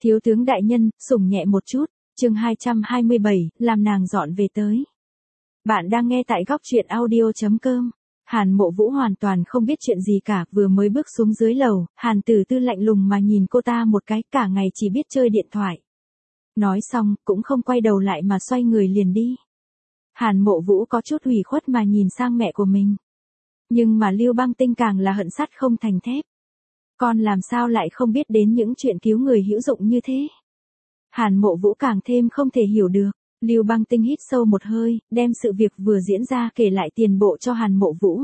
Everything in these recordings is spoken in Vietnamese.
Thiếu tướng đại nhân, sủng nhẹ một chút, chương 227, làm nàng dọn về tới. Bạn đang nghe tại góc truyện audio.com. Hàn Mộ Vũ hoàn toàn không biết chuyện gì cả, vừa mới bước xuống dưới lầu, Hàn Tử Tư lạnh lùng mà nhìn cô ta một cái, cả ngày chỉ biết chơi điện thoại. Nói xong, cũng không quay đầu lại mà xoay người liền đi. Hàn Mộ Vũ có chút ủy khuất mà nhìn sang mẹ của mình. Nhưng mà Lưu Băng Tinh càng là hận sắt không thành thép. Con làm sao lại không biết đến những chuyện cứu người hữu dụng như thế? Hàn Mộ Vũ càng thêm không thể hiểu được. Lưu Băng Tinh hít sâu một hơi, đem sự việc vừa diễn ra kể lại tiền bộ cho Hàn Mộ Vũ.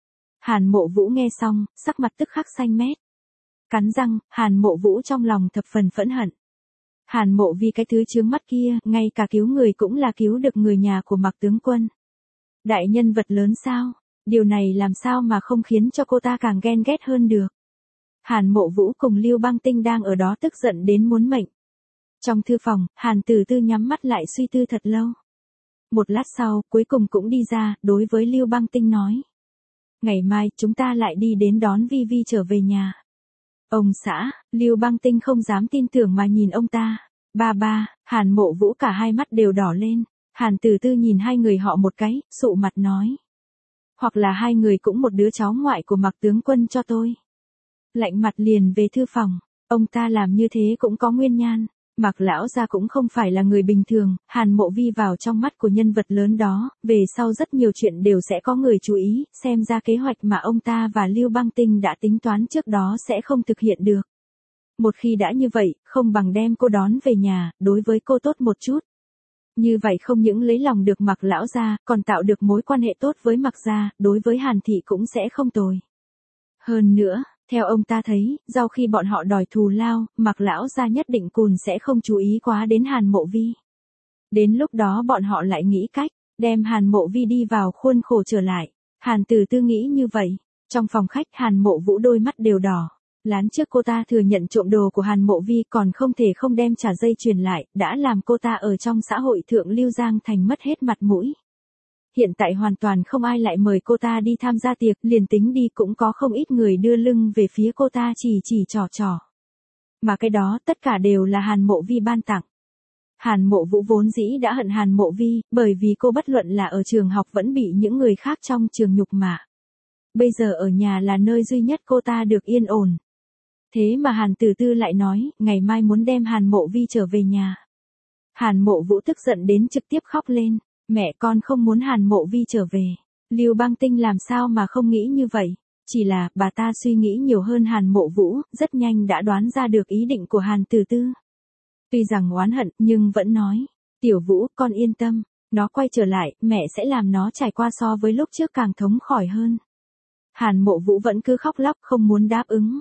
Hàn Mộ Vũ nghe xong, sắc mặt tức khắc xanh mét. Cắn răng, Hàn Mộ Vũ trong lòng thập phần phẫn hận. Hàn Mộ vì cái thứ chướng mắt kia, ngay cả cứu người cũng là cứu được người nhà của Mạc tướng quân. Đại nhân vật lớn sao? Điều này làm sao mà không khiến cho cô ta càng ghen ghét hơn được? Hàn Mộ Vũ cùng Lưu Băng Tinh đang ở đó tức giận đến muốn mệnh. Trong thư phòng, Hàn Tử Tư nhắm mắt lại suy tư thật lâu. Một lát sau, cuối cùng cũng đi ra, đối với Lưu Băng Tinh nói. Ngày mai, chúng ta lại đi đến đón Vi Vi trở về nhà. Ông xã, Lưu Băng Tinh không dám tin tưởng mà nhìn ông ta. Ba, Hàn Mộ Vũ cả hai mắt đều đỏ lên. Hàn Tử Tư nhìn hai người họ một cái, sụ mặt nói. Hoặc là hai người cũng một đứa cháu ngoại của Mạc tướng quân cho tôi. Lạnh mặt liền về thư phòng, ông ta làm như thế cũng có nguyên nhân. Mạc lão gia cũng không phải là người bình thường, Hàn Mộ Vi vào trong mắt của nhân vật lớn đó, về sau rất nhiều chuyện đều sẽ có người chú ý, xem ra kế hoạch mà ông ta và Lưu Băng Tinh đã tính toán trước đó sẽ không thực hiện được. Một khi đã như vậy, không bằng đem cô đón về nhà, đối với cô tốt một chút. Như vậy không những lấy lòng được Mạc lão gia, còn tạo được mối quan hệ tốt với Mạc gia, đối với Hàn thị cũng sẽ không tồi. Hơn nữa, theo ông ta thấy, sau khi bọn họ đòi thù lao, Mạc lão gia nhất định cùn sẽ không chú ý quá đến Hàn Mộ Vi. Đến lúc đó bọn họ lại nghĩ cách, đem Hàn Mộ Vi đi vào khuôn khổ trở lại. Hàn Tử Tư nghĩ như vậy. Trong phòng khách Hàn Mộ Vũ đôi mắt đều đỏ. Lán trước cô ta thừa nhận trộm đồ của Hàn Mộ Vi còn không thể không đem trả dây chuyền lại, đã làm cô ta ở trong xã hội thượng Lưu Giang Thành mất hết mặt mũi. Hiện tại hoàn toàn không ai lại mời cô ta đi tham gia tiệc, liền tính đi cũng có không ít người đưa lưng về phía cô ta chỉ trò. Mà cái đó tất cả đều là Hàn Mộ Vi ban tặng. Hàn Mộ Vũ vốn dĩ đã hận Hàn Mộ Vi, bởi vì cô bất luận là ở trường học vẫn bị những người khác trong trường nhục mạ. Bây giờ ở nhà là nơi duy nhất cô ta được yên ổn. Thế mà Hàn Tử Tư lại nói, ngày mai muốn đem Hàn Mộ Vi trở về nhà. Hàn Mộ Vũ tức giận đến trực tiếp khóc lên. Mẹ con không muốn Hàn Mộ Vi trở về. Lưu Băng Tinh làm sao mà không nghĩ như vậy. Chỉ là, bà ta suy nghĩ nhiều hơn Hàn Mộ Vũ, rất nhanh đã đoán ra được ý định của Hàn Tử Tư. Tuy rằng oán hận, nhưng vẫn nói. Tiểu Vũ, con yên tâm. Nó quay trở lại, mẹ sẽ làm nó trải qua so với lúc trước càng thống khỏi hơn. Hàn Mộ Vũ vẫn cứ khóc lóc không muốn đáp ứng.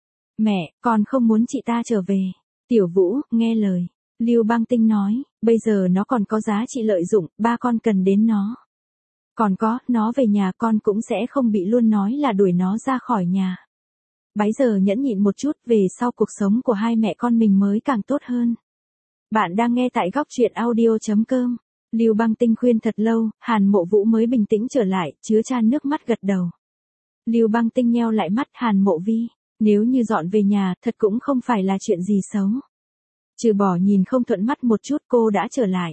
Mẹ, con không muốn chị ta trở về. Tiểu Vũ, nghe lời. Lưu Băng Tinh nói, bây giờ nó còn có giá trị lợi dụng, ba con cần đến nó. Còn có, nó về nhà con cũng sẽ không bị luôn nói là đuổi nó ra khỏi nhà. Bấy giờ nhẫn nhịn một chút, về sau cuộc sống của hai mẹ con mình mới càng tốt hơn. Bạn đang nghe tại góc truyện audio.com. Lưu Băng Tinh khuyên thật lâu, Hàn Mộ Vũ mới bình tĩnh trở lại, chứa chan nước mắt gật đầu. Lưu Băng Tinh nheo lại mắt Hàn Mộ Vi, nếu như dọn về nhà, thật cũng không phải là chuyện gì xấu. Trừ bỏ nhìn không thuận mắt một chút cô đã trở lại.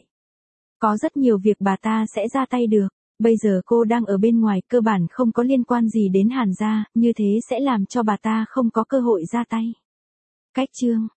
Có rất nhiều việc bà ta sẽ ra tay được. Bây giờ cô đang ở bên ngoài, cơ bản không có liên quan gì đến Hàn gia, như thế sẽ làm cho bà ta không có cơ hội ra tay. Cách chương